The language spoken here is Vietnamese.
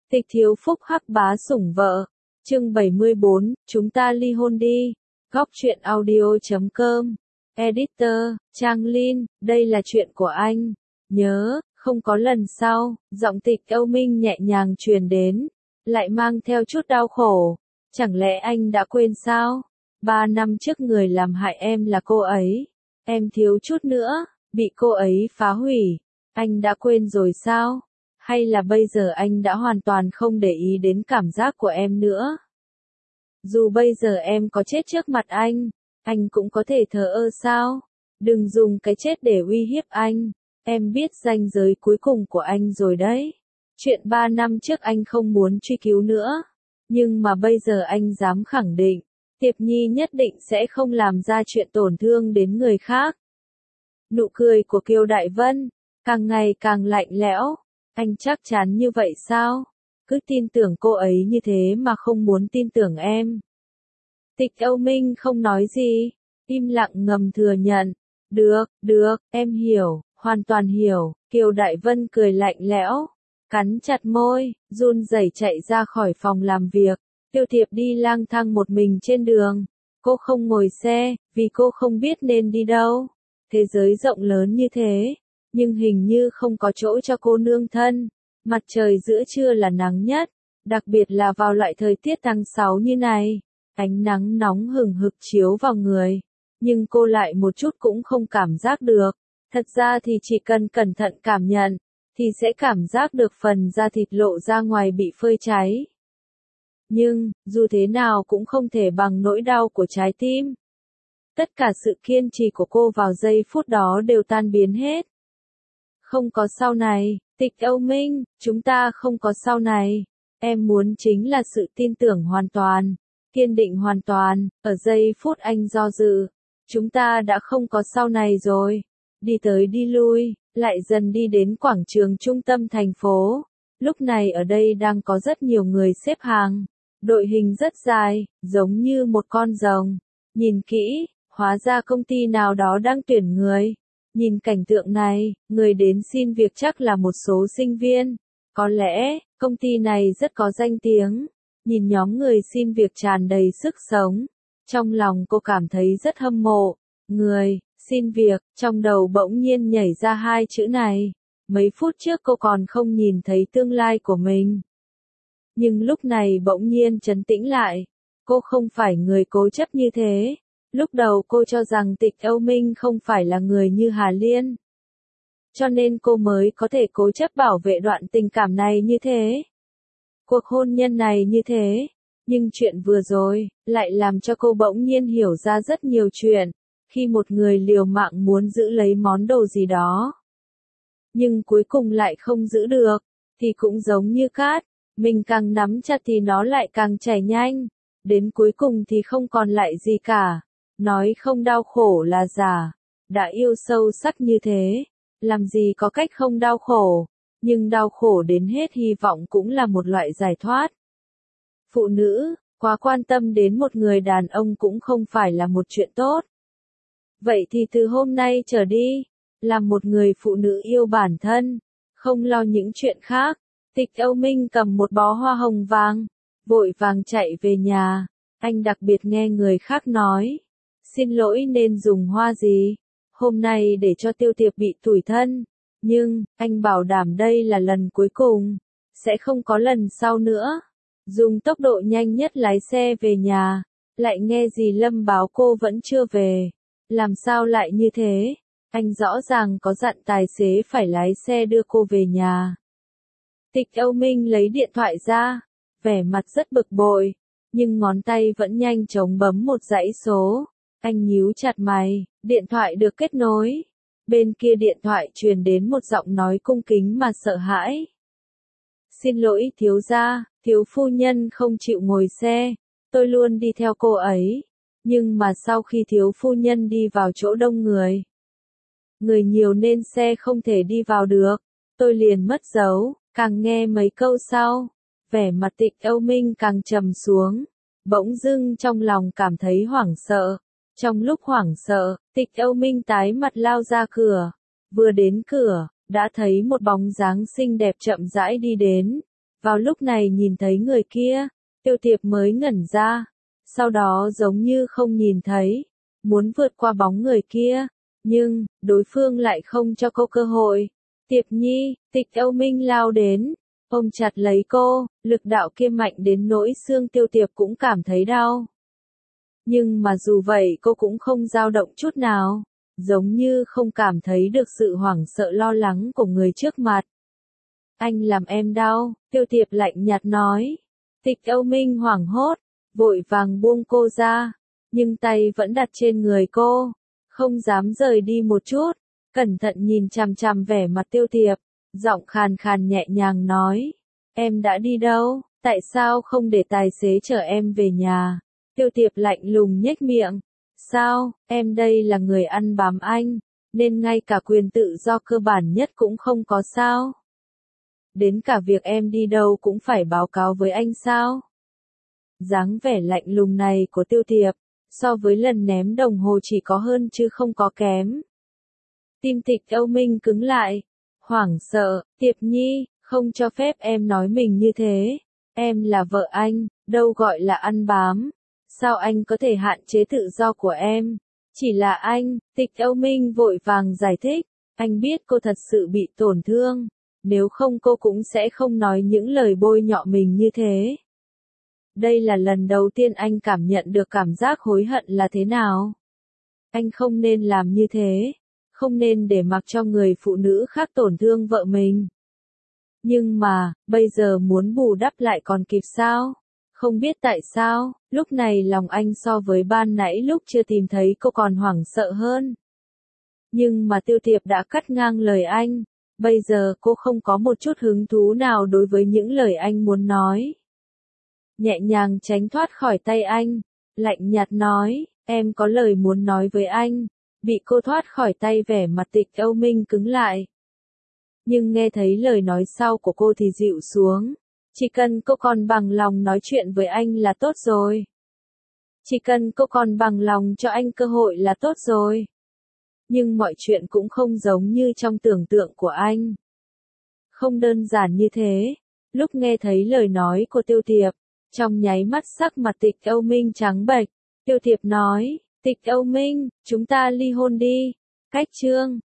Tịch Thiếu Phúc hắc bá sủng vợ. Chương 74, chúng ta ly hôn đi. Góc truyện audio.com. Editor, Trang Linh, đây là chuyện của anh. Nhớ, không có lần sau, giọng Tịch Âu Minh nhẹ nhàng truyền đến, lại mang theo chút đau khổ. Chẳng lẽ anh đã quên sao? 3 năm trước người làm hại em là cô ấy. Em thiếu chút nữa, bị cô ấy phá hủy. Anh đã quên rồi sao? Hay là bây giờ anh đã hoàn toàn không để ý đến cảm giác của em nữa? Dù bây giờ em có chết trước mặt anh cũng có thể thờ ơ sao? Đừng dùng cái chết để uy hiếp anh. Em biết ranh giới cuối cùng của anh rồi đấy. Chuyện 3 năm trước anh không muốn truy cứu nữa. Nhưng mà bây giờ anh dám khẳng định, Tiệp Nhi nhất định sẽ không làm ra chuyện tổn thương đến người khác. Nụ cười của Kiều Đại Vân, càng ngày càng lạnh lẽo. Anh chắc chắn như vậy sao? Cứ tin tưởng cô ấy như thế mà không muốn tin tưởng em. Tịch Âu Minh không nói gì, im lặng ngầm thừa nhận. Được, em hiểu, hoàn toàn hiểu. Kiều Đại Vân cười lạnh lẽo, cắn chặt môi, run rẩy chạy ra khỏi phòng làm việc. Tiêu Thiệp đi lang thang một mình trên đường. Cô không ngồi xe, vì cô không biết nên đi đâu. Thế giới rộng lớn như thế, nhưng hình như không có chỗ cho cô nương thân. Mặt trời giữa trưa là nắng nhất, đặc biệt là vào loại thời tiết tháng 6 như này. Ánh nắng nóng hừng hực chiếu vào người, nhưng cô lại một chút cũng không cảm giác được. Thật ra thì chỉ cần cẩn thận cảm nhận, thì sẽ cảm giác được phần da thịt lộ ra ngoài bị phơi cháy. Nhưng, dù thế nào cũng không thể bằng nỗi đau của trái tim. Tất cả sự kiên trì của cô vào giây phút đó đều tan biến hết. Không có sau này, Tịch Âu Minh, chúng ta không có sau này. Em muốn chính là sự tin tưởng hoàn toàn, kiên định hoàn toàn. Ở giây phút anh do dự, chúng ta đã không có sau này rồi. Đi tới đi lui, lại dần đi đến quảng trường trung tâm thành phố. Lúc này ở đây đang có rất nhiều người xếp hàng. Đội hình rất dài, giống như một con rồng. Nhìn kỹ, hóa ra công ty nào đó đang tuyển người. Nhìn cảnh tượng này, người đến xin việc chắc là một số sinh viên. Có lẽ, công ty này rất có danh tiếng. Nhìn nhóm người xin việc tràn đầy sức sống. Trong lòng cô cảm thấy rất hâm mộ. Người, xin việc, trong đầu bỗng nhiên nhảy ra hai chữ này. Mấy phút trước cô còn không nhìn thấy tương lai của mình. Nhưng lúc này bỗng nhiên trấn tĩnh lại. Cô không phải người cố chấp như thế. Lúc đầu cô cho rằng Tịch Âu Minh không phải là người như Hà Liên. Cho nên cô mới có thể cố chấp bảo vệ đoạn tình cảm này như thế. Cuộc hôn nhân này như thế. Nhưng chuyện vừa rồi, lại làm cho cô bỗng nhiên hiểu ra rất nhiều chuyện. Khi một người liều mạng muốn giữ lấy món đồ gì đó, nhưng cuối cùng lại không giữ được, thì cũng giống như cát. Mình càng nắm chặt thì nó lại càng chảy nhanh. Đến cuối cùng thì không còn lại gì cả. Nói không đau khổ là giả. Đã yêu sâu sắc như thế, làm gì có cách không đau khổ. Nhưng đau khổ đến hết hy vọng cũng là một loại giải thoát. Phụ nữ, quá quan tâm đến một người đàn ông cũng không phải là một chuyện tốt. Vậy thì từ hôm nay trở đi, làm một người phụ nữ yêu bản thân, không lo những chuyện khác. Tịch Âu Minh cầm một bó hoa hồng vàng, vội vàng chạy về nhà. Anh đặc biệt nghe người khác nói, xin lỗi nên dùng hoa gì, hôm nay để cho Tiêu Tiệp bị tủi thân. Nhưng, anh bảo đảm đây là lần cuối cùng, sẽ không có lần sau nữa. Dùng tốc độ nhanh nhất lái xe về nhà, lại nghe dì Lâm báo cô vẫn chưa về. Làm sao lại như thế? Anh rõ ràng có dặn tài xế phải lái xe đưa cô về nhà. Tịch Âu Minh lấy điện thoại ra, vẻ mặt rất bực bội, nhưng ngón tay vẫn nhanh chóng bấm một dãy số. Anh nhíu chặt mày, điện thoại được kết nối. Bên kia điện thoại truyền đến một giọng nói cung kính mà sợ hãi. Xin lỗi thiếu gia, thiếu phu nhân không chịu ngồi xe, tôi luôn đi theo cô ấy. Nhưng mà sau khi thiếu phu nhân đi vào chỗ đông người nhiều nên xe không thể đi vào được, tôi liền mất dấu. Càng nghe mấy câu sau, vẻ mặt Tịch Âu Minh càng trầm xuống. Bỗng dưng trong lòng cảm thấy hoảng sợ. Trong lúc hoảng sợ, Tịch Âu Minh tái mặt lao ra cửa. Vừa đến cửa, đã thấy một bóng dáng xinh đẹp chậm rãi đi đến. Vào lúc này nhìn thấy người kia, Tiêu Tiệp mới ngẩn ra, sau đó giống như không nhìn thấy, muốn vượt qua bóng người kia, nhưng, đối phương lại không cho cô cơ hội. Tiệp Nhi, Tịch Âu Minh lao đến, ôm chặt lấy cô, lực đạo kia mạnh đến nỗi xương Tiêu Tiệp cũng cảm thấy đau. Nhưng mà dù vậy cô cũng không dao động chút nào, giống như không cảm thấy được sự hoảng sợ lo lắng của người trước mặt. Anh làm em đau, Tiêu Tiệp lạnh nhạt nói. Tịch Âu Minh hoảng hốt, vội vàng buông cô ra, nhưng tay vẫn đặt trên người cô, không dám rời đi một chút, cẩn thận nhìn chằm chằm vẻ mặt Tiêu Tiệp, giọng khàn khàn nhẹ nhàng nói, em đã đi đâu, tại sao không để tài xế chở em về nhà? Tiêu Tiệp lạnh lùng nhếch miệng, sao, em đây là người ăn bám anh, nên ngay cả quyền tự do cơ bản nhất cũng không có sao? Đến cả việc em đi đâu cũng phải báo cáo với anh sao? Dáng vẻ lạnh lùng này của Tiêu Tiệp, so với lần ném đồng hồ chỉ có hơn chứ không có kém. Tim Tịch Âu Minh cứng lại, hoảng sợ, Tiệp Nhi, không cho phép em nói mình như thế. Em là vợ anh, đâu gọi là ăn bám. Sao anh có thể hạn chế tự do của em? Chỉ là anh, Tịch Âu Minh vội vàng giải thích, anh biết cô thật sự bị tổn thương, nếu không cô cũng sẽ không nói những lời bôi nhọ mình như thế. Đây là lần đầu tiên anh cảm nhận được cảm giác hối hận là thế nào. Anh không nên làm như thế, không nên để mặc cho người phụ nữ khác tổn thương vợ mình. Nhưng mà, bây giờ muốn bù đắp lại còn kịp sao? Không biết tại sao, lúc này lòng anh so với ban nãy lúc chưa tìm thấy cô còn hoảng sợ hơn. Nhưng mà Tiêu Tiệp đã cắt ngang lời anh, bây giờ cô không có một chút hứng thú nào đối với những lời anh muốn nói. Nhẹ nhàng tránh thoát khỏi tay anh, lạnh nhạt nói, em có lời muốn nói với anh. Bị cô thoát khỏi tay vẻ mặt Tịch Âu Minh cứng lại. Nhưng nghe thấy lời nói sau của cô thì dịu xuống. Chỉ cần cô còn bằng lòng nói chuyện với anh là tốt rồi. Chỉ cần cô còn bằng lòng cho anh cơ hội là tốt rồi. Nhưng mọi chuyện cũng không giống như trong tưởng tượng của anh. Không đơn giản như thế. Lúc nghe thấy lời nói của Tiêu Tiệp, trong nháy mắt sắc mặt Tịch Âu Minh trắng bệch. Tiêu Tiệp nói, Tịch Âu Minh, chúng ta ly hôn đi. Cách chương